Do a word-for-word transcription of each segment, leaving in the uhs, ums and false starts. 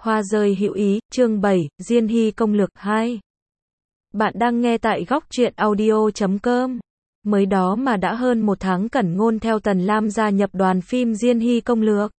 Hoa rơi hữu ý, chương bảy, Diên Hy công lược hai. Bạn đang nghe tại góc truyện audio chấm com. Mới đó mà đã hơn một tháng Cẩn Ngôn theo Tần Lam gia nhập đoàn phim Diên Hy công lược.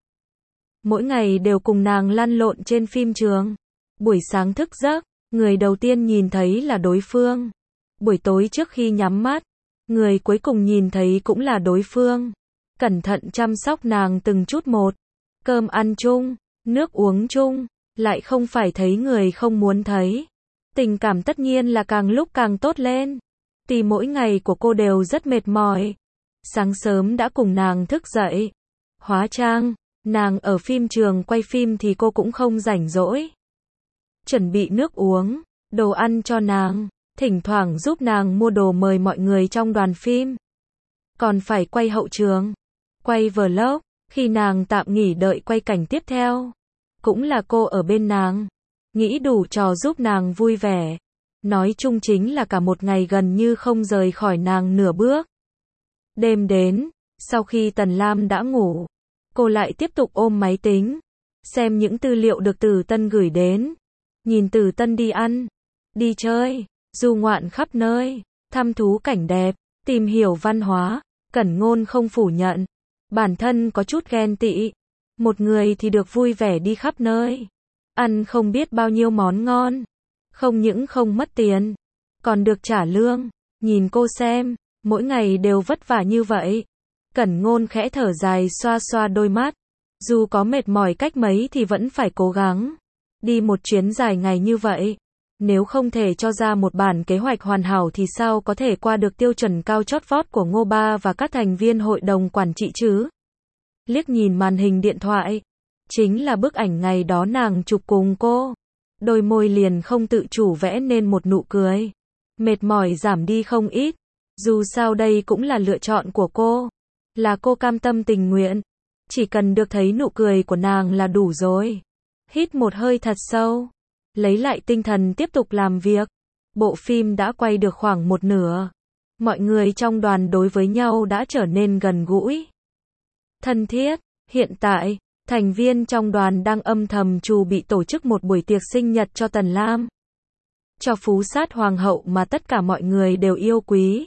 Mỗi ngày đều cùng nàng lăn lộn trên phim trường. Buổi sáng thức giấc, người đầu tiên nhìn thấy là đối phương. Buổi tối trước khi nhắm mắt, người cuối cùng nhìn thấy cũng là đối phương. Cẩn thận chăm sóc nàng từng chút một. Cơm ăn chung, nước uống chung, lại không phải thấy người không muốn thấy. Tình cảm tất nhiên là càng lúc càng tốt lên. Thì mỗi ngày của cô đều rất mệt mỏi. Sáng sớm đã cùng nàng thức dậy, hóa trang, nàng ở phim trường quay phim thì cô cũng không rảnh rỗi. Chuẩn bị nước uống, đồ ăn cho nàng, thỉnh thoảng giúp nàng mua đồ mời mọi người trong đoàn phim. Còn phải quay hậu trường, quay vlog, khi nàng tạm nghỉ đợi quay cảnh tiếp theo. Cũng là cô ở bên nàng, nghĩ đủ trò giúp nàng vui vẻ. Nói chung chính là cả một ngày gần như không rời khỏi nàng nửa bước. Đêm đến, sau khi Tần Lam đã ngủ, cô lại tiếp tục ôm máy tính, xem những tư liệu được Từ Tân gửi đến. Nhìn Từ Tân đi ăn, đi chơi, du ngoạn khắp nơi, thăm thú cảnh đẹp, tìm hiểu văn hóa. Cẩn Ngôn không phủ nhận, bản thân có chút ghen tị. Một người thì được vui vẻ đi khắp nơi, ăn không biết bao nhiêu món ngon, không những không mất tiền, còn được trả lương. Nhìn cô xem, mỗi ngày đều vất vả như vậy. Cẩn Ngôn khẽ thở dài xoa xoa đôi mắt. Dù có mệt mỏi cách mấy thì vẫn phải cố gắng. Đi một chuyến dài ngày như vậy, nếu không thể cho ra một bản kế hoạch hoàn hảo thì sao có thể qua được tiêu chuẩn cao chót vót của Ngô Ba và các thành viên hội đồng quản trị chứ? Liếc nhìn màn hình điện thoại, chính là bức ảnh ngày đó nàng chụp cùng cô. Đôi môi liền không tự chủ vẽ nên một nụ cười. Mệt mỏi giảm đi không ít. Dù sao đây cũng là lựa chọn của cô. Là cô cam tâm tình nguyện. Chỉ cần được thấy nụ cười của nàng là đủ rồi. Hít một hơi thật sâu, lấy lại tinh thần tiếp tục làm việc. Bộ phim đã quay được khoảng một nửa. Mọi người trong đoàn đối với nhau đã trở nên gần gũi, thân thiết. Hiện tại, thành viên trong đoàn đang âm thầm chuẩn bị tổ chức một buổi tiệc sinh nhật cho Tần Lam. Cho phú sát hoàng hậu mà tất cả mọi người đều yêu quý.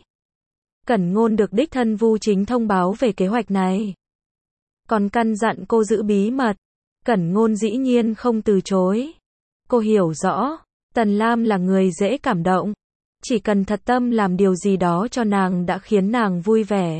Cẩn Ngôn được đích thân Vu Chính thông báo về kế hoạch này. Còn căn dặn cô giữ bí mật. Cẩn Ngôn dĩ nhiên không từ chối. Cô hiểu rõ, Tần Lam là người dễ cảm động. Chỉ cần thật tâm làm điều gì đó cho nàng đã khiến nàng vui vẻ.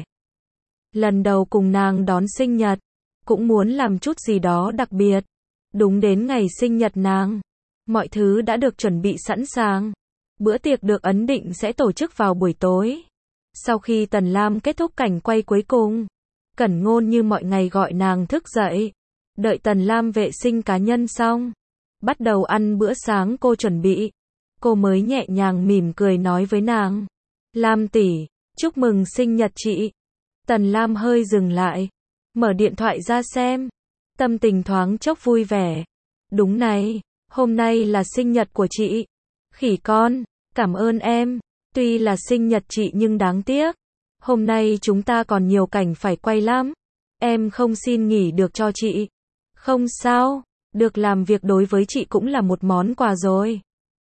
Lần đầu cùng nàng đón sinh nhật, cũng muốn làm chút gì đó đặc biệt. Đúng đến ngày sinh nhật nàng, mọi thứ đã được chuẩn bị sẵn sàng. Bữa tiệc được ấn định sẽ tổ chức vào buổi tối. Sau khi Tần Lam kết thúc cảnh quay cuối cùng, Cẩn Ngôn như mọi ngày gọi nàng thức dậy. Đợi Tần Lam vệ sinh cá nhân xong, bắt đầu ăn bữa sáng cô chuẩn bị. Cô mới nhẹ nhàng mỉm cười nói với nàng: Lam tỷ, chúc mừng sinh nhật chị. Tần Lam hơi dừng lại, mở điện thoại ra xem. Tâm tình thoáng chốc vui vẻ. Đúng này, hôm nay là sinh nhật của chị. Khỉ con, cảm ơn em. Tuy là sinh nhật chị nhưng đáng tiếc, hôm nay chúng ta còn nhiều cảnh phải quay lắm. Em không xin nghỉ được cho chị. Không sao, được làm việc đối với chị cũng là một món quà rồi.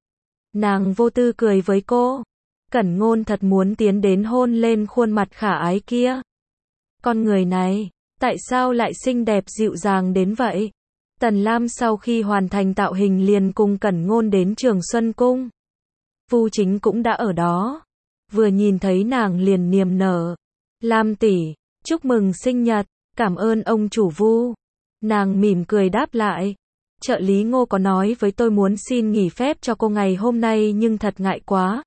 Nàng vô tư cười với cô. Cẩn Ngôn thật muốn tiến đến hôn lên khuôn mặt khả ái kia. Con người này, tại sao lại xinh đẹp dịu dàng đến vậy? Tần Lam sau khi hoàn thành tạo hình liền cùng Cẩn Ngôn đến Trường Xuân Cung. Vu Chính cũng đã ở đó. Vừa nhìn thấy nàng liền niềm nở. Lam tỷ, chúc mừng sinh nhật, cảm ơn ông chủ Vu. Nàng mỉm cười đáp lại. Trợ lý Ngô có nói với tôi muốn xin nghỉ phép cho cô ngày hôm nay nhưng thật ngại quá.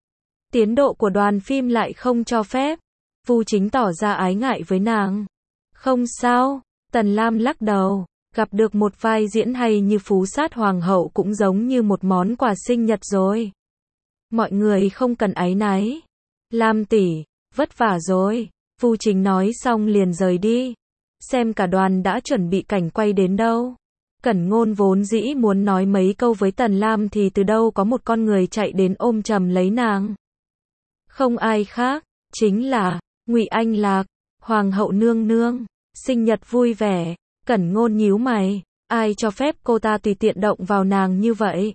Tiến độ của đoàn phim lại không cho phép. Vu Chính tỏ ra ái ngại với nàng. Không sao, Tần Lam lắc đầu. Gặp được một vai diễn hay như phú sát hoàng hậu cũng giống như một món quà sinh nhật rồi. Mọi người không cần áy náy. Lam tỷ, vất vả rồi. Vu Chính nói xong liền rời đi. Xem cả đoàn đã chuẩn bị cảnh quay đến đâu. Cẩn Ngôn vốn dĩ muốn nói mấy câu với Tần Lam thì từ đâu có một con người chạy đến ôm chầm lấy nàng. Không ai khác, chính là Ngụy Anh Lạc, Hoàng hậu nương nương. Sinh nhật vui vẻ. Cẩn Ngôn nhíu mày, Ai cho phép cô ta tùy tiện động vào nàng như vậy?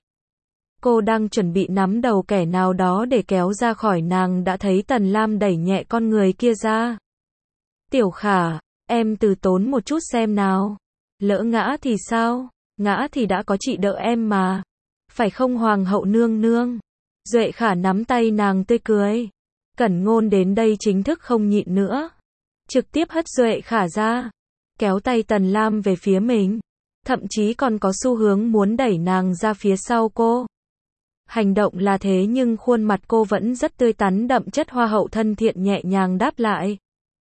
Cô đang chuẩn bị nắm đầu kẻ nào đó để kéo ra khỏi nàng đã thấy Tần Lam đẩy nhẹ con người kia ra. Tiểu Khả, em từ tốn một chút xem nào. Lỡ ngã thì sao? Ngã thì đã có chị đỡ em mà. Phải không Hoàng hậu nương nương? Duệ Khả nắm tay nàng tươi cười. Cẩn Ngôn đến đây chính thức không nhịn nữa. Trực tiếp hất Duệ Khả ra. Kéo tay Tần Lam về phía mình. Thậm chí còn có xu hướng muốn đẩy nàng ra phía sau cô. Hành động là thế nhưng khuôn mặt cô vẫn rất tươi tắn đậm chất hoa hậu thân thiện nhẹ nhàng đáp lại.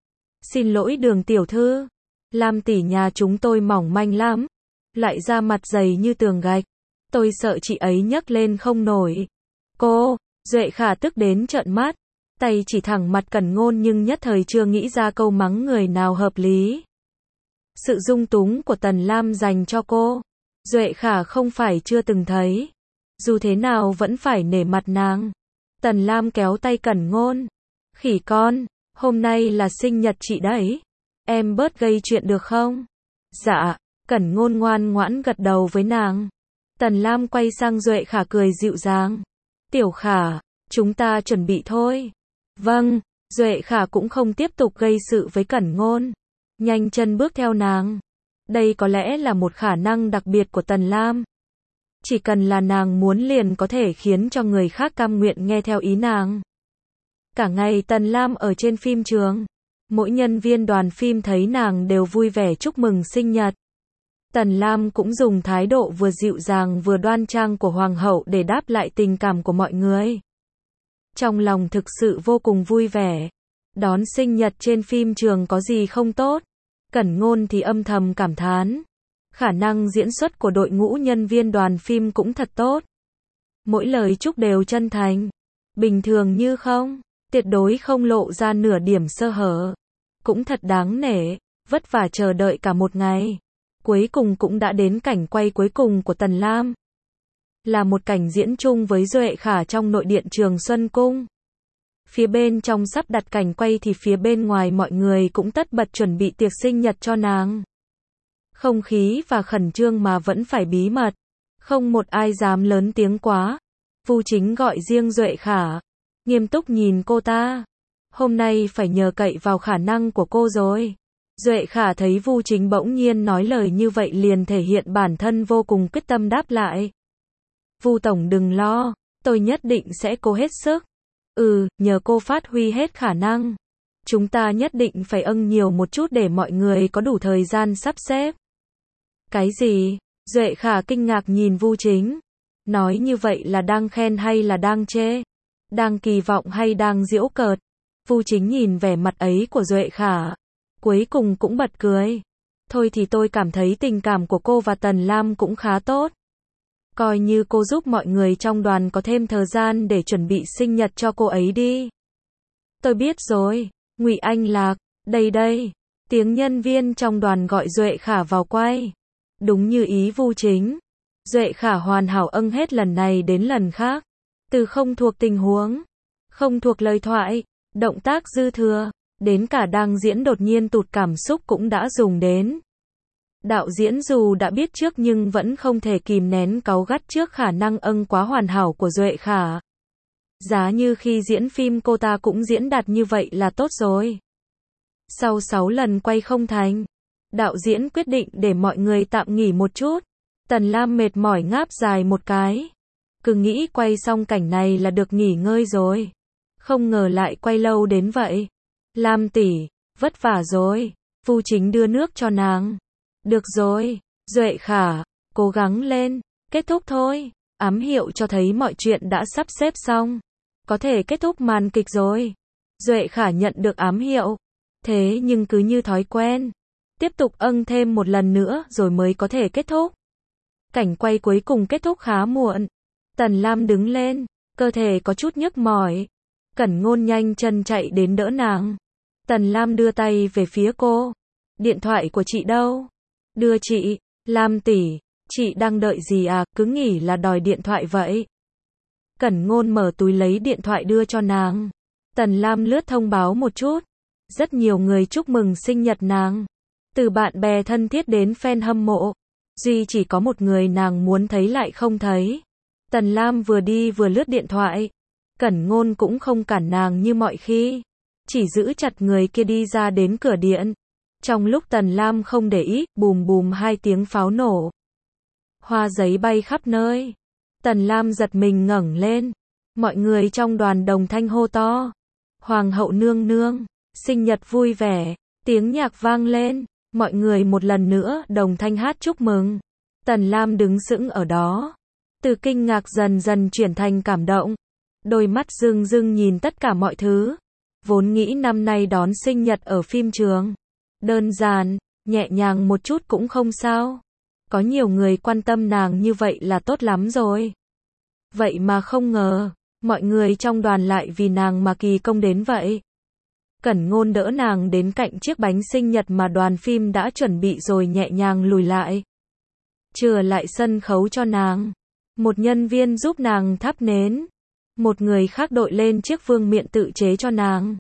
Xin lỗi Đường tiểu thư. Lam tỷ nhà chúng tôi mỏng manh lắm. Lại da mặt dày như tường gạch. Tôi sợ chị ấy nhấc lên không nổi. Cô, Duệ Khả tức đến trợn mắt. Tay chỉ thẳng mặt Cẩn Ngôn nhưng nhất thời chưa nghĩ ra câu mắng người nào hợp lý. Sự dung túng của Tần Lam dành cho cô. Duệ Khả không phải chưa từng thấy. Dù thế nào vẫn phải nể mặt nàng. Tần Lam kéo tay Cẩn Ngôn. Khỉ con, hôm nay là sinh nhật chị đấy. Em bớt gây chuyện được không? Dạ, Cẩn Ngôn ngoan ngoãn gật đầu với nàng. Tần Lam quay sang Duệ Khả cười dịu dàng. Tiểu Khả, chúng ta chuẩn bị thôi. Vâng, Duệ Khả cũng không tiếp tục gây sự với Cẩn Ngôn. Nhanh chân bước theo nàng. Đây có lẽ là một khả năng đặc biệt của Tần Lam. Chỉ cần là nàng muốn liền có thể khiến cho người khác cam nguyện nghe theo ý nàng. Cả ngày Tần Lam ở trên phim trường. Mỗi nhân viên đoàn phim thấy nàng đều vui vẻ chúc mừng sinh nhật. Tần Lam cũng dùng thái độ vừa dịu dàng vừa đoan trang của hoàng hậu để đáp lại tình cảm của mọi người. Trong lòng thực sự vô cùng vui vẻ. Đón sinh nhật trên phim trường có gì không tốt. Cẩn Ngôn thì âm thầm cảm thán. Khả năng diễn xuất của đội ngũ nhân viên đoàn phim cũng thật tốt. Mỗi lời chúc đều chân thành. Bình thường như không. Tuyệt đối không lộ ra nửa điểm sơ hở. Cũng thật đáng nể. Vất vả chờ đợi cả một ngày. Cuối cùng cũng đã đến cảnh quay cuối cùng của Tần Lam. Là một cảnh diễn chung với Duệ Khả trong nội điện Trường Xuân Cung. Phía bên trong sắp đặt cảnh quay thì phía bên ngoài mọi người cũng tất bật chuẩn bị tiệc sinh nhật cho nàng. Không khí và khẩn trương mà vẫn phải bí mật. Không một ai dám lớn tiếng quá. Vu Chính gọi riêng Duệ Khả. Nghiêm túc nhìn cô ta. Hôm nay phải nhờ cậy vào khả năng của cô rồi. Duệ Khả thấy Vu Chính bỗng nhiên nói lời như vậy liền thể hiện bản thân vô cùng quyết tâm đáp lại. Vu tổng đừng lo, tôi nhất định sẽ cố hết sức. Ừ, nhờ cô phát huy hết khả năng. Chúng ta nhất định phải âng nhiều một chút để mọi người có đủ thời gian sắp xếp. Cái gì? Duệ Khả kinh ngạc nhìn Vu Chính. Nói như vậy là đang khen hay là đang chê? Đang kỳ vọng hay đang giễu cợt? Vu Chính nhìn vẻ mặt ấy của Duệ Khả. Cuối cùng cũng bật cười. Thôi thì tôi cảm thấy tình cảm của cô và Tần Lam cũng khá tốt. Coi như cô giúp mọi người trong đoàn có thêm thời gian để chuẩn bị sinh nhật cho cô ấy đi. Tôi biết rồi, Ngụy Anh Lạc, đây đây. Tiếng nhân viên trong đoàn gọi Duệ Khả vào quay. Đúng như ý Vu Chính. Duệ Khả hoàn hảo âng hết lần này đến lần khác. Từ không thuộc tình huống, không thuộc lời thoại, động tác dư thừa, đến cả đang diễn đột nhiên tụt cảm xúc cũng đã dùng đến. Đạo diễn dù đã biết trước nhưng vẫn không thể kìm nén cáu gắt trước khả năng âng quá hoàn hảo của Duệ Khả. Giá như khi diễn phim cô ta cũng diễn đạt như vậy là tốt rồi. Sau sáu lần quay không thành, đạo diễn quyết định để mọi người tạm nghỉ một chút. Tần Lam mệt mỏi ngáp dài một cái. Cứ nghĩ quay xong cảnh này là được nghỉ ngơi rồi. Không ngờ lại quay lâu đến vậy. Lam tỷ, vất vả rồi. Vu Chính đưa nước cho nàng. Được rồi, Duệ Khả, cố gắng lên, kết thúc thôi. Ám hiệu cho thấy mọi chuyện đã sắp xếp xong. Có thể kết thúc màn kịch rồi. Duệ Khả nhận được ám hiệu. Thế nhưng cứ như thói quen. Tiếp tục âng thêm một lần nữa rồi mới có thể kết thúc. Cảnh quay cuối cùng kết thúc khá muộn. Tần Lam đứng lên, cơ thể có chút nhức mỏi. Cẩn Ngôn nhanh chân chạy đến đỡ nàng. Tần Lam đưa tay về phía cô. Điện thoại của chị đâu? Đưa chị. Lam tỷ, chị đang đợi gì à, cứ nghĩ là đòi điện thoại vậy. Cẩn Ngôn mở túi lấy điện thoại đưa cho nàng. Tần Lam lướt thông báo một chút. Rất nhiều người chúc mừng sinh nhật nàng. Từ bạn bè thân thiết đến fan hâm mộ. duy chỉ có một người nàng muốn thấy lại không thấy. Tần Lam vừa đi vừa lướt điện thoại. Cẩn Ngôn cũng không cản nàng như mọi khi, chỉ giữ chặt người kia đi ra đến cửa điện. Trong lúc Tần Lam không để ý, bùm bùm hai tiếng pháo nổ. Hoa giấy bay khắp nơi. Tần Lam giật mình ngẩng lên. Mọi người trong đoàn đồng thanh hô to. Hoàng hậu nương nương, sinh nhật vui vẻ. Tiếng nhạc vang lên. Mọi người một lần nữa đồng thanh hát chúc mừng. Tần Lam đứng sững ở đó. Từ kinh ngạc dần dần chuyển thành cảm động. Đôi mắt rưng rưng nhìn tất cả mọi thứ. Vốn nghĩ năm nay đón sinh nhật ở phim trường. Đơn giản, nhẹ nhàng một chút cũng không sao. Có nhiều người quan tâm nàng như vậy là tốt lắm rồi. Vậy mà không ngờ, mọi người trong đoàn lại vì nàng mà kỳ công đến vậy. Cẩn Ngôn đỡ nàng đến cạnh chiếc bánh sinh nhật mà đoàn phim đã chuẩn bị rồi nhẹ nhàng lùi lại. Chừa lại sân khấu cho nàng. Một nhân viên giúp nàng thắp nến. Một người khác đội lên chiếc vương miện tự chế cho nàng.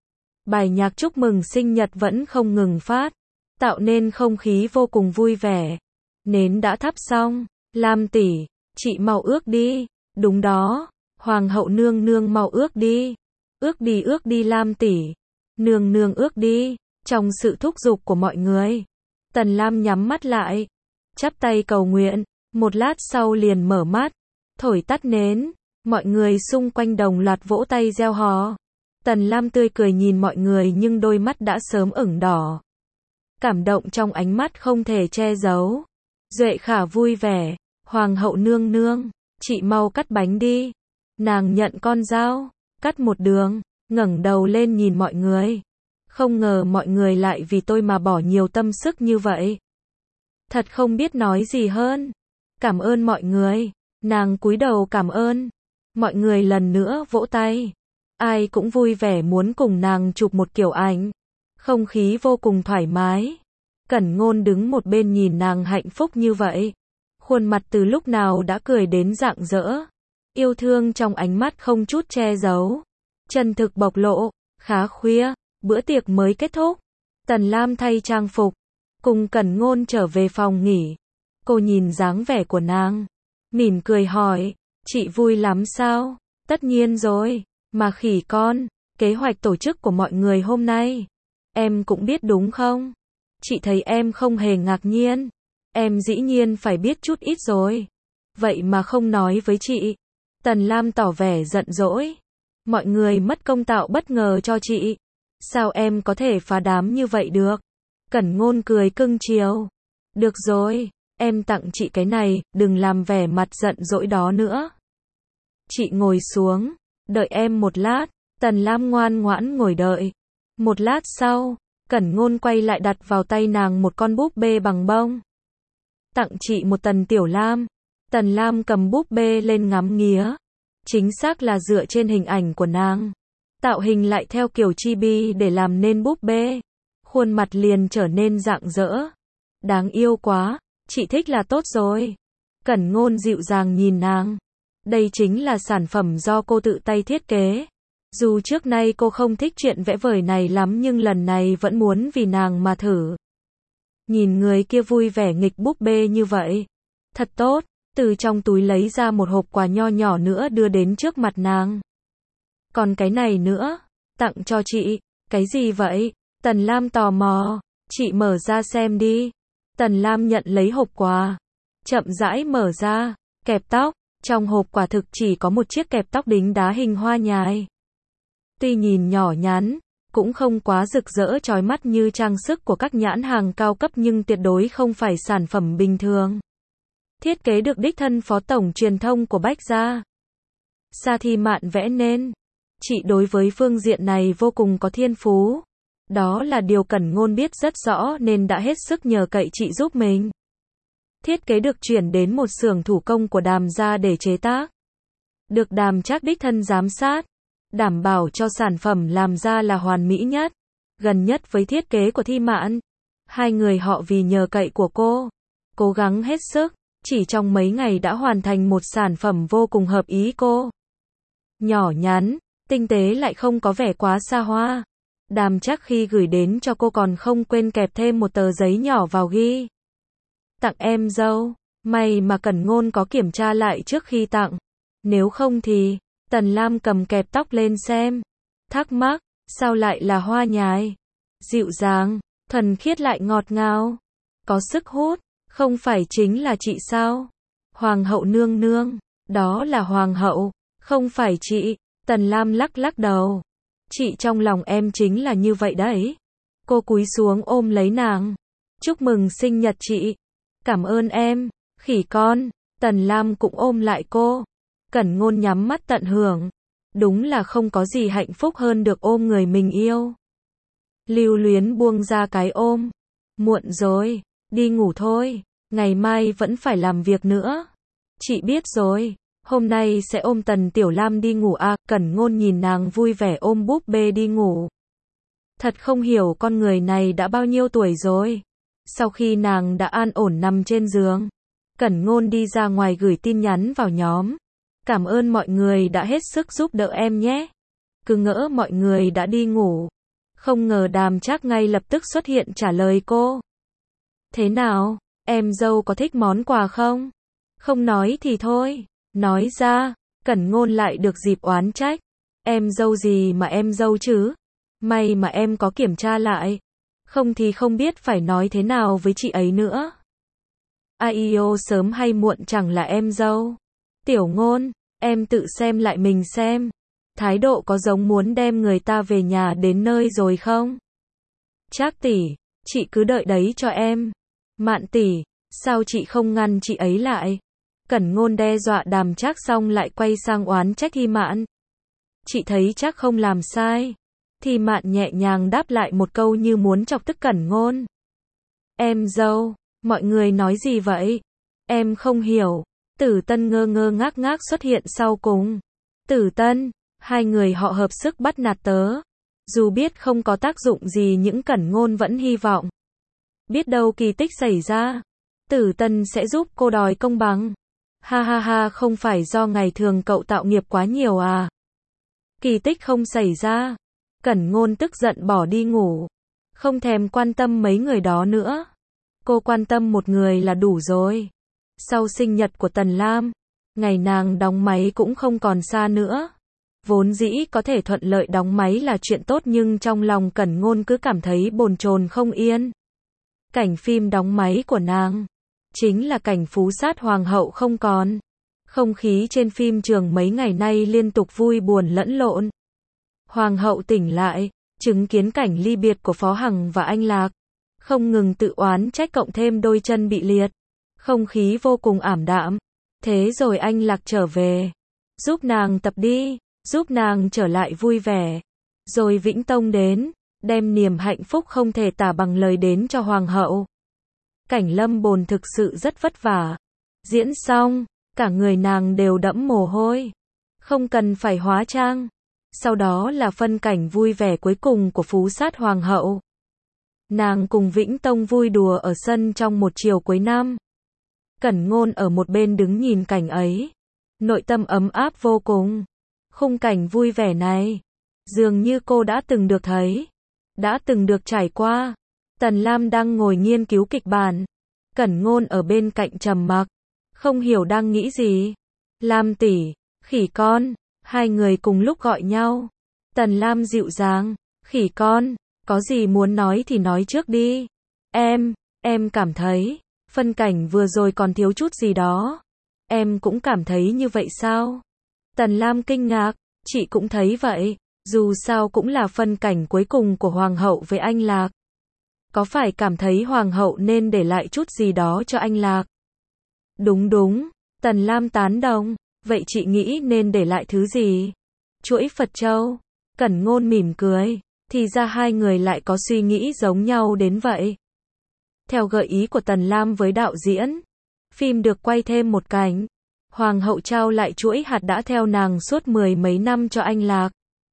Bài nhạc chúc mừng sinh nhật vẫn không ngừng phát, tạo nên không khí vô cùng vui vẻ. Nến đã thắp xong. Lam tỷ, chị mau ước đi. Đúng đó, Hoàng hậu nương nương mau ước đi. Ước đi ước đi Lam tỷ. Nương nương ước đi. Trong sự thúc giục của mọi người, Tần Lam nhắm mắt lại, chắp tay cầu nguyện. Một lát sau liền mở mắt, thổi tắt nến. Mọi người xung quanh đồng loạt vỗ tay reo hò. Tần Lam tươi cười nhìn mọi người nhưng đôi mắt đã sớm ửng đỏ. Cảm động trong ánh mắt không thể che giấu. Duệ Khả vui vẻ. Hoàng hậu nương nương, chị mau cắt bánh đi. Nàng nhận con dao, cắt một đường, ngẩng đầu lên nhìn mọi người. Không ngờ mọi người lại vì tôi mà bỏ nhiều tâm sức như vậy. Thật không biết nói gì hơn. Cảm ơn mọi người. Nàng cúi đầu cảm ơn. Mọi người lần nữa vỗ tay. Ai cũng vui vẻ muốn cùng nàng chụp một kiểu ảnh. Không khí vô cùng thoải mái. Cẩn Ngôn đứng một bên nhìn nàng hạnh phúc như vậy. Khuôn mặt từ lúc nào đã cười đến rạng rỡ. Yêu thương trong ánh mắt không chút che giấu. Chân thực bộc lộ. Khá khuya, bữa tiệc mới kết thúc. Tần Lam thay trang phục, cùng Cẩn Ngôn trở về phòng nghỉ. Cô nhìn dáng vẻ của nàng, mỉm cười hỏi, chị vui lắm sao? Tất nhiên rồi, mà khỉ con, kế hoạch tổ chức của mọi người hôm nay, em cũng biết đúng không? Chị thấy em không hề ngạc nhiên. Em dĩ nhiên phải biết chút ít rồi. Vậy mà không nói với chị. Tần Lam tỏ vẻ giận dỗi. Mọi người mất công tạo bất ngờ cho chị. Sao em có thể phá đám như vậy được? Cẩn Ngôn cười cưng chiều. Được rồi, em tặng chị cái này, đừng làm vẻ mặt giận dỗi đó nữa. Chị ngồi xuống, đợi em một lát. Tần Lam ngoan ngoãn ngồi đợi. Một lát sau, Cẩn Ngôn quay lại đặt vào tay nàng một con búp bê bằng bông. Tặng chị một Tần Tiểu Lam. Tần Lam cầm búp bê lên ngắm nghía. Chính xác là dựa trên hình ảnh của nàng. Tạo hình lại theo kiểu chibi để làm nên búp bê. Khuôn mặt liền trở nên rạng rỡ. Đáng yêu quá, chị thích là tốt rồi. Cẩn Ngôn dịu dàng nhìn nàng. Đây chính là sản phẩm do cô tự tay thiết kế. Dù trước nay cô không thích chuyện vẽ vời này lắm nhưng lần này vẫn muốn vì nàng mà thử. Nhìn người kia vui vẻ nghịch búp bê như vậy. Thật tốt, từ trong túi lấy ra một hộp quà nho nhỏ nữa đưa đến trước mặt nàng. Còn cái này nữa, tặng cho chị. Cái gì vậy? Tần Lam tò mò. Chị mở ra xem đi. Tần Lam nhận lấy hộp quà. Chậm rãi mở ra. Kẹp tóc. Trong hộp quả thực chỉ có một chiếc kẹp tóc đính đá hình hoa nhài. Tuy nhìn nhỏ nhắn, cũng không quá rực rỡ chói mắt như trang sức của các nhãn hàng cao cấp nhưng tuyệt đối không phải sản phẩm bình thường. Thiết kế được đích thân phó tổng truyền thông của Bách Gia Sa Thi Mạn vẽ nên. Chị đối với phương diện này vô cùng có thiên phú. Đó là điều Cẩn Ngôn biết rất rõ nên đã hết sức nhờ cậy chị giúp mình. Thiết kế được chuyển đến một xưởng thủ công của Đàm gia để chế tác. Được Đàm Trác đích thân giám sát, đảm bảo cho sản phẩm làm ra là hoàn mỹ nhất, gần nhất với thiết kế của Thi Mạn. Hai người họ vì nhờ cậy của cô, cố gắng hết sức, chỉ trong mấy ngày đã hoàn thành một sản phẩm vô cùng hợp ý cô. Nhỏ nhắn, tinh tế lại không có vẻ quá xa hoa. Đàm Trác khi gửi đến cho cô còn không quên kẹp thêm một tờ giấy nhỏ vào ghi. Tặng em dâu. May mà Cẩn Ngôn có kiểm tra lại trước khi tặng. Nếu không thì, Tần Lam cầm kẹp tóc lên xem. Thắc mắc, sao lại là hoa nhài? Dịu dàng, thuần khiết lại ngọt ngào. Có sức hút, không phải chính là chị sao? Hoàng hậu nương nương, đó là hoàng hậu, không phải chị. Tần Lam lắc lắc đầu. Chị trong lòng em chính là như vậy đấy. Cô cúi xuống ôm lấy nàng. Chúc mừng sinh nhật chị. Cảm ơn em, khỉ con. Tần Lam cũng ôm lại cô. Cẩn Ngôn nhắm mắt tận hưởng. Đúng là không có gì hạnh phúc hơn được ôm người mình yêu. Lưu Luyến buông ra cái ôm. Muộn rồi, đi ngủ thôi. Ngày mai vẫn phải làm việc nữa. Chị biết rồi. Hôm nay sẽ ôm Tần Tiểu Lam đi ngủ à. Cẩn Ngôn nhìn nàng vui vẻ ôm búp bê đi ngủ. Thật không hiểu con người này đã bao nhiêu tuổi rồi. Sau khi nàng đã an ổn nằm trên giường, Cẩn Ngôn đi ra ngoài gửi tin nhắn vào nhóm. Cảm ơn mọi người đã hết sức giúp đỡ em nhé. Cứ ngỡ mọi người đã đi ngủ. Không ngờ Đàm Trác ngay lập tức xuất hiện trả lời cô. Thế nào, em dâu có thích món quà không? Không nói thì thôi. Nói ra, Cẩn Ngôn lại được dịp oán trách. Em dâu gì mà em dâu chứ? May mà em có kiểm tra lại. Không thì không biết phải nói thế nào với chị ấy nữa. Ai yêu sớm hay muộn chẳng là em dâu. Tiểu Ngôn, em tự xem lại mình xem. Thái độ có giống muốn đem người ta về nhà đến nơi rồi không? Trác tỷ, chị cứ đợi đấy cho em. Mạn tỷ, sao chị không ngăn chị ấy lại? Cẩn Ngôn đe dọa Đàm Trác xong lại quay sang oán trách Hy Mạn. Chị thấy Trác không làm sai. Thì Mạn nhẹ nhàng đáp lại một câu như muốn chọc tức Cẩn Ngôn. Em dâu, mọi người nói gì vậy? Em không hiểu. Tử Tân ngơ ngơ ngác ngác xuất hiện sau cùng. Tử Tân, hai người họ hợp sức bắt nạt tớ. Dù biết không có tác dụng gì những Cẩn Ngôn vẫn hy vọng. Biết đâu kỳ tích xảy ra. Tử Tân sẽ giúp cô đòi công bằng. Ha ha ha, không phải do ngày thường cậu tạo nghiệp quá nhiều à? Kỳ tích không xảy ra. Cẩn Ngôn tức giận bỏ đi ngủ. Không thèm quan tâm mấy người đó nữa. Cô quan tâm một người là đủ rồi. Sau sinh nhật của Tần Lam, ngày nàng đóng máy cũng không còn xa nữa. Vốn dĩ có thể thuận lợi đóng máy là chuyện tốt nhưng trong lòng Cẩn Ngôn cứ cảm thấy bồn chồn không yên. Cảnh phim đóng máy của nàng chính là cảnh phú sát hoàng hậu không còn. Không khí trên phim trường mấy ngày nay liên tục vui buồn lẫn lộn. Hoàng hậu tỉnh lại, chứng kiến cảnh ly biệt của Phó Hằng và anh Lạc. Không ngừng tự oán trách cộng thêm đôi chân bị liệt. Không khí vô cùng ảm đạm. Thế rồi anh Lạc trở về. Giúp nàng tập đi, giúp nàng trở lại vui vẻ. Rồi Vĩnh Tông đến, đem niềm hạnh phúc không thể tả bằng lời đến cho Hoàng hậu. Cảnh Lâm Bồn thực sự rất vất vả. Diễn xong, cả người nàng đều đẫm mồ hôi. Không cần phải hóa trang. Sau đó là phân cảnh vui vẻ cuối cùng của Phú Sát Hoàng hậu. Nàng cùng Vĩnh Tông vui đùa ở sân trong một chiều cuối năm. Cẩn Ngôn ở một bên đứng nhìn cảnh ấy. Nội tâm ấm áp vô cùng. Khung cảnh vui vẻ này, dường như cô đã từng được thấy. Đã từng được trải qua. Tần Lam đang ngồi nghiên cứu kịch bản. Cẩn Ngôn ở bên cạnh trầm mặc. Không hiểu đang nghĩ gì. Lam tỷ, khỉ con. Hai người cùng lúc gọi nhau. Tần Lam dịu dàng. Khỉ con, có gì muốn nói thì nói trước đi. Em, em cảm thấy, phân cảnh vừa rồi còn thiếu chút gì đó. Em cũng cảm thấy như vậy sao? Tần Lam kinh ngạc, chị cũng thấy vậy. Dù sao cũng là phân cảnh cuối cùng của Hoàng hậu với anh Lạc. Có phải cảm thấy Hoàng hậu nên để lại chút gì đó cho anh Lạc? Đúng đúng, Tần Lam tán đồng. Vậy chị nghĩ nên để lại thứ gì? Chuỗi Phật châu. Cẩn Ngôn mỉm cười. Thì ra hai người lại có suy nghĩ giống nhau đến vậy. Theo gợi ý của Tần Lam với đạo diễn, phim được quay thêm một cảnh. Hoàng hậu trao lại chuỗi hạt đã theo nàng suốt mười mấy năm cho anh Lạc.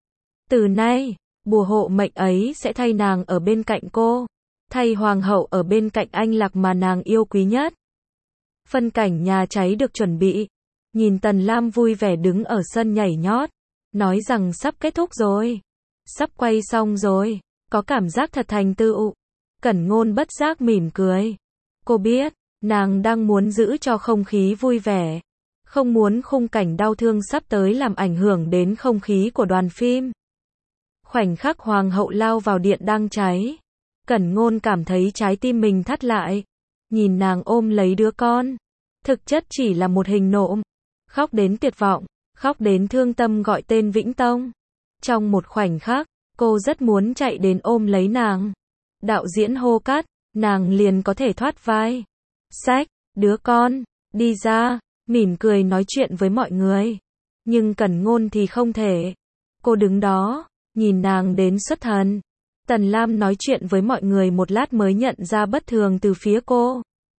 Từ nay, bùa hộ mệnh ấy sẽ thay nàng ở bên cạnh cô. Thay Hoàng hậu ở bên cạnh anh Lạc mà nàng yêu quý nhất. Phân cảnh nhà cháy được chuẩn bị. Nhìn Tần Lam vui vẻ đứng ở sân nhảy nhót. Nói rằng sắp kết thúc rồi. Sắp quay xong rồi. Có cảm giác thật thành tựu. Cẩn Ngôn bất giác mỉm cười. Cô biết, Nàng đang muốn giữ cho không khí vui vẻ, không muốn khung cảnh đau thương sắp tới làm ảnh hưởng đến không khí của đoàn phim. Khoảnh khắc hoàng hậu lao vào điện đang cháy, Cẩn Ngôn cảm thấy trái tim mình thắt lại, nhìn nàng ôm lấy đứa con, thực chất chỉ là một hình nộm, khóc đến tuyệt vọng, khóc đến thương tâm gọi tên Vĩnh Tông. Trong một khoảnh khắc, cô rất muốn chạy đến ôm lấy nàng. Đạo diễn hô cắt, nàng liền có thể thoát vai. Xách, đứa con, đi ra, mỉm cười nói chuyện với mọi người. Nhưng Cẩn Ngôn thì không thể. Cô đứng đó, nhìn nàng đến xuất thần. Tần Lam nói chuyện với mọi người một lát mới nhận ra bất thường từ phía cô.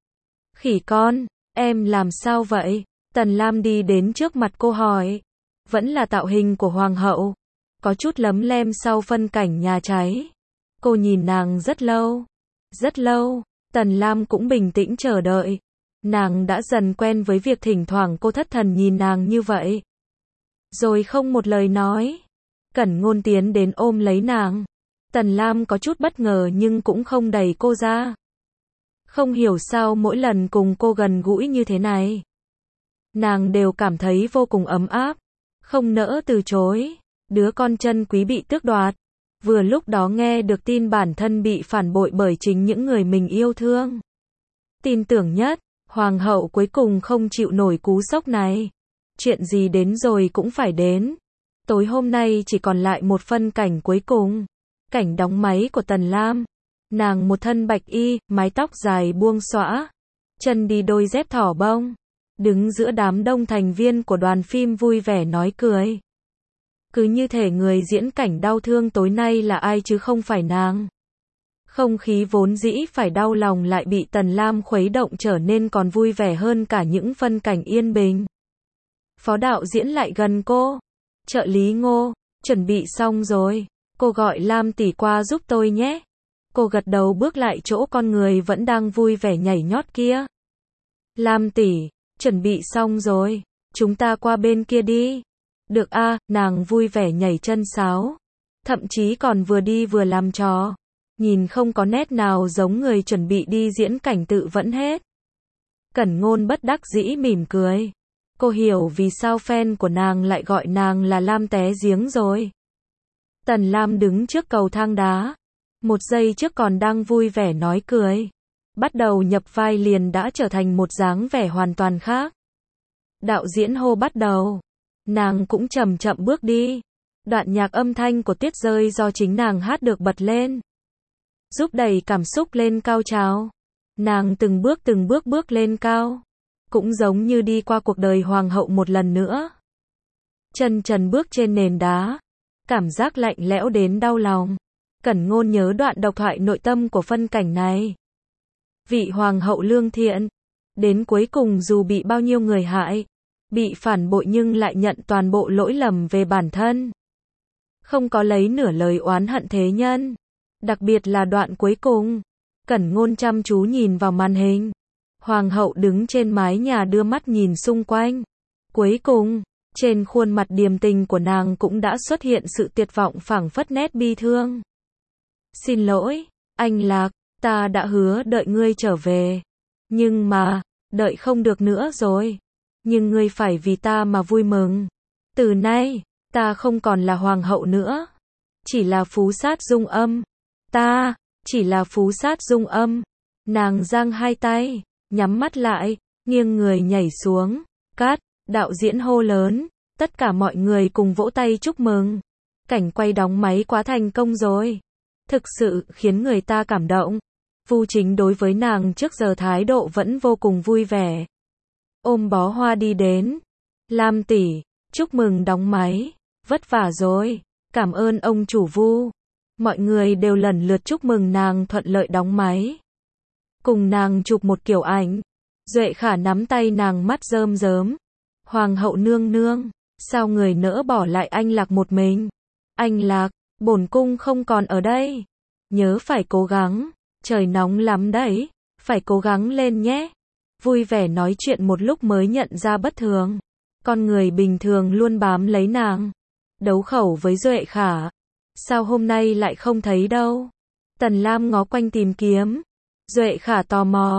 Khỉ con, em làm sao vậy? Tần Lam đi đến trước mặt cô hỏi. Vẫn là tạo hình của hoàng hậu. Có chút lấm lem sau phân cảnh nhà cháy. Cô nhìn nàng rất lâu. Rất lâu, Tần Lam cũng bình tĩnh chờ đợi. Nàng đã dần quen với việc thỉnh thoảng cô thất thần nhìn nàng như vậy. Rồi không một lời nói. Cẩn Ngôn tiến đến ôm lấy nàng. Tần Lam có chút bất ngờ nhưng cũng không đẩy cô ra. Không hiểu sao mỗi lần cùng cô gần gũi như thế này, nàng đều cảm thấy vô cùng ấm áp, không nỡ từ chối. Đứa con chân quý bị tước đoạt. Vừa lúc đó nghe được tin bản thân bị phản bội bởi chính những người mình yêu thương. Tin tưởng nhất, hoàng hậu cuối cùng không chịu nổi cú sốc này. Chuyện gì đến rồi cũng phải đến. Tối hôm nay chỉ còn lại một phân cảnh cuối cùng. Cảnh đóng máy của Tần Lam. Nàng một thân bạch y, mái tóc dài buông xõa, chân đi đôi dép thỏ bông, đứng giữa đám đông thành viên của đoàn phim vui vẻ nói cười. Cứ như thể người diễn cảnh đau thương tối nay là ai chứ không phải nàng. Không khí vốn dĩ phải đau lòng lại bị Tần Lam khuấy động trở nên còn vui vẻ hơn cả những phân cảnh yên bình. Phó đạo diễn lại gần cô. Trợ lý Ngô, chuẩn bị xong rồi. Cô gọi Lam tỷ qua giúp tôi nhé. Cô gật đầu bước lại chỗ con người vẫn đang vui vẻ nhảy nhót kia. Lam tỷ, chuẩn bị xong rồi. Chúng ta qua bên kia đi. Được a, nàng vui vẻ nhảy chân sáo. Thậm chí còn vừa đi vừa làm trò. Nhìn không có nét nào giống người chuẩn bị đi diễn cảnh tự vẫn hết. Cẩn Ngôn bất đắc dĩ mỉm cười. Cô hiểu vì sao fan của nàng lại gọi nàng là Lam té giếng rồi. Tần Lam đứng trước cầu thang đá. Một giây trước còn đang vui vẻ nói cười. Bắt đầu nhập vai liền đã trở thành một dáng vẻ hoàn toàn khác. Đạo diễn hô bắt đầu. Nàng cũng chậm chậm bước đi. Đoạn nhạc âm thanh của Tuyết Rơi do chính nàng hát được bật lên, giúp đẩy cảm xúc lên cao trào. Nàng từng bước từng bước bước lên cao. Cũng giống như đi qua cuộc đời hoàng hậu một lần nữa. Chân trần bước trên nền đá. Cảm giác lạnh lẽo đến đau lòng. Cẩn Ngôn nhớ đoạn độc thoại nội tâm của phân cảnh này. Vị hoàng hậu lương thiện. Đến cuối cùng dù bị bao nhiêu người hại, bị phản bội nhưng lại nhận toàn bộ lỗi lầm về bản thân. Không có lấy nửa lời oán hận thế nhân. Đặc biệt là đoạn cuối cùng. Cẩn Ngôn chăm chú nhìn vào màn hình. Hoàng hậu đứng trên mái nhà đưa mắt nhìn xung quanh. Cuối cùng, trên khuôn mặt điềm tình của nàng cũng đã xuất hiện sự tuyệt vọng phảng phất nét bi thương. Xin lỗi, anh Lạc, ta đã hứa đợi ngươi trở về. Nhưng mà, đợi không được nữa rồi. Nhưng ngươi phải vì ta mà vui mừng. Từ nay, ta không còn là hoàng hậu nữa. Chỉ là phú sát dung âm. Ta, chỉ là phú sát dung âm. Nàng giang hai tay, nhắm mắt lại, nghiêng người nhảy xuống. Cát, đạo diễn hô lớn. Tất cả mọi người cùng vỗ tay chúc mừng. Cảnh quay đóng máy quá thành công rồi. Thực sự khiến người ta cảm động. Vu Chính đối với nàng trước giờ thái độ vẫn vô cùng vui vẻ. Ôm bó hoa đi đến. Lam tỷ, chúc mừng đóng máy. Vất vả rồi. Cảm ơn ông chủ Vu. Mọi người đều lần lượt chúc mừng nàng thuận lợi đóng máy. Cùng nàng chụp một kiểu ảnh. Duệ Khả nắm tay nàng mắt rơm rớm. Hoàng hậu nương nương, sao người nỡ bỏ lại anh Lạc một mình? Anh Lạc, bổn cung không còn ở đây. Nhớ phải cố gắng, trời nóng lắm đấy, phải cố gắng lên nhé. Vui vẻ nói chuyện một lúc mới nhận ra bất thường. Con người bình thường luôn bám lấy nàng. Đấu khẩu với Duệ Khả. Sao hôm nay lại không thấy đâu? Tần Lam ngó quanh tìm kiếm. Duệ Khả tò mò.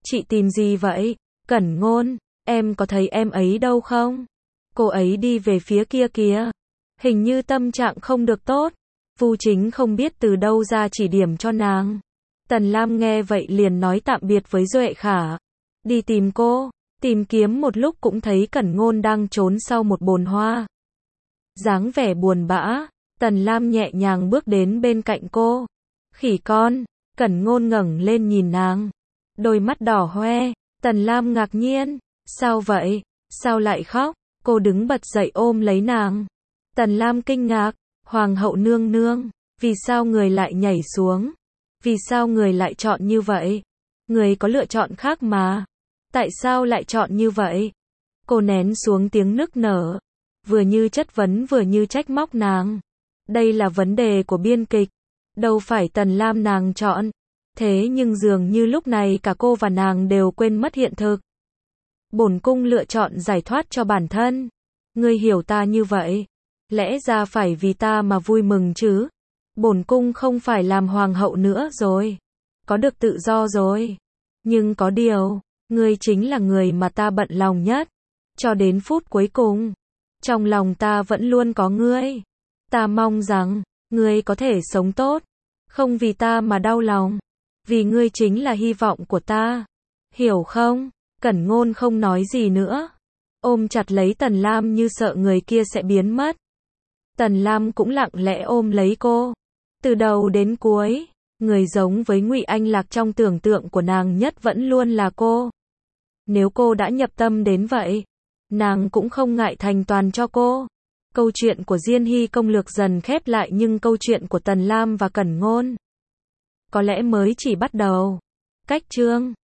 Chị tìm gì vậy? Cẩn Ngôn, em có thấy em ấy đâu không? Cô ấy đi về phía kia kìa. Hình như tâm trạng không được tốt. Vu Chính không biết từ đâu ra chỉ điểm cho nàng. Tần Lam nghe vậy liền nói tạm biệt với Duệ Khả. Đi tìm cô. Tìm kiếm một lúc cũng thấy Cẩn Ngôn đang trốn sau một bồn hoa. Dáng vẻ buồn bã, Tần Lam nhẹ nhàng bước đến bên cạnh cô. Khỉ con, Cẩn Ngôn ngẩng lên nhìn nàng. Đôi mắt đỏ hoe, Tần Lam ngạc nhiên. Sao vậy? Sao lại khóc? Cô đứng bật dậy ôm lấy nàng. Tần Lam kinh ngạc, Hoàng hậu nương nương, vì sao người lại nhảy xuống? Vì sao người lại chọn như vậy? Người có lựa chọn khác mà. Tại sao lại chọn như vậy? Cô nén xuống tiếng nức nở, vừa như chất vấn vừa như trách móc nàng. Đây là vấn đề của biên kịch, đâu phải Tần Lam nàng chọn. Thế nhưng dường như lúc này cả cô và nàng đều quên mất hiện thực. Bổn cung lựa chọn giải thoát cho bản thân. Ngươi hiểu ta như vậy, lẽ ra phải vì ta mà vui mừng chứ. Bổn cung không phải làm hoàng hậu nữa rồi, có được tự do rồi. Nhưng có điều, ngươi chính là người mà ta bận lòng nhất. Cho đến phút cuối cùng, trong lòng ta vẫn luôn có ngươi. Ta mong rằng, ngươi có thể sống tốt, không vì ta mà đau lòng. Vì ngươi chính là hy vọng của ta. Hiểu không? Cẩn Ngôn không nói gì nữa, ôm chặt lấy Tần Lam như sợ người kia sẽ biến mất. Tần Lam cũng lặng lẽ ôm lấy cô. Từ đầu đến cuối, người giống với Ngụy Anh Lạc trong tưởng tượng của nàng nhất vẫn luôn là cô. Nếu cô đã nhập tâm đến vậy, nàng cũng không ngại thành toàn cho cô. Câu chuyện của Diên Hy công lược dần khép lại, nhưng câu chuyện của Tần Lam và Cẩn Ngôn có lẽ mới chỉ bắt đầu. Cách chương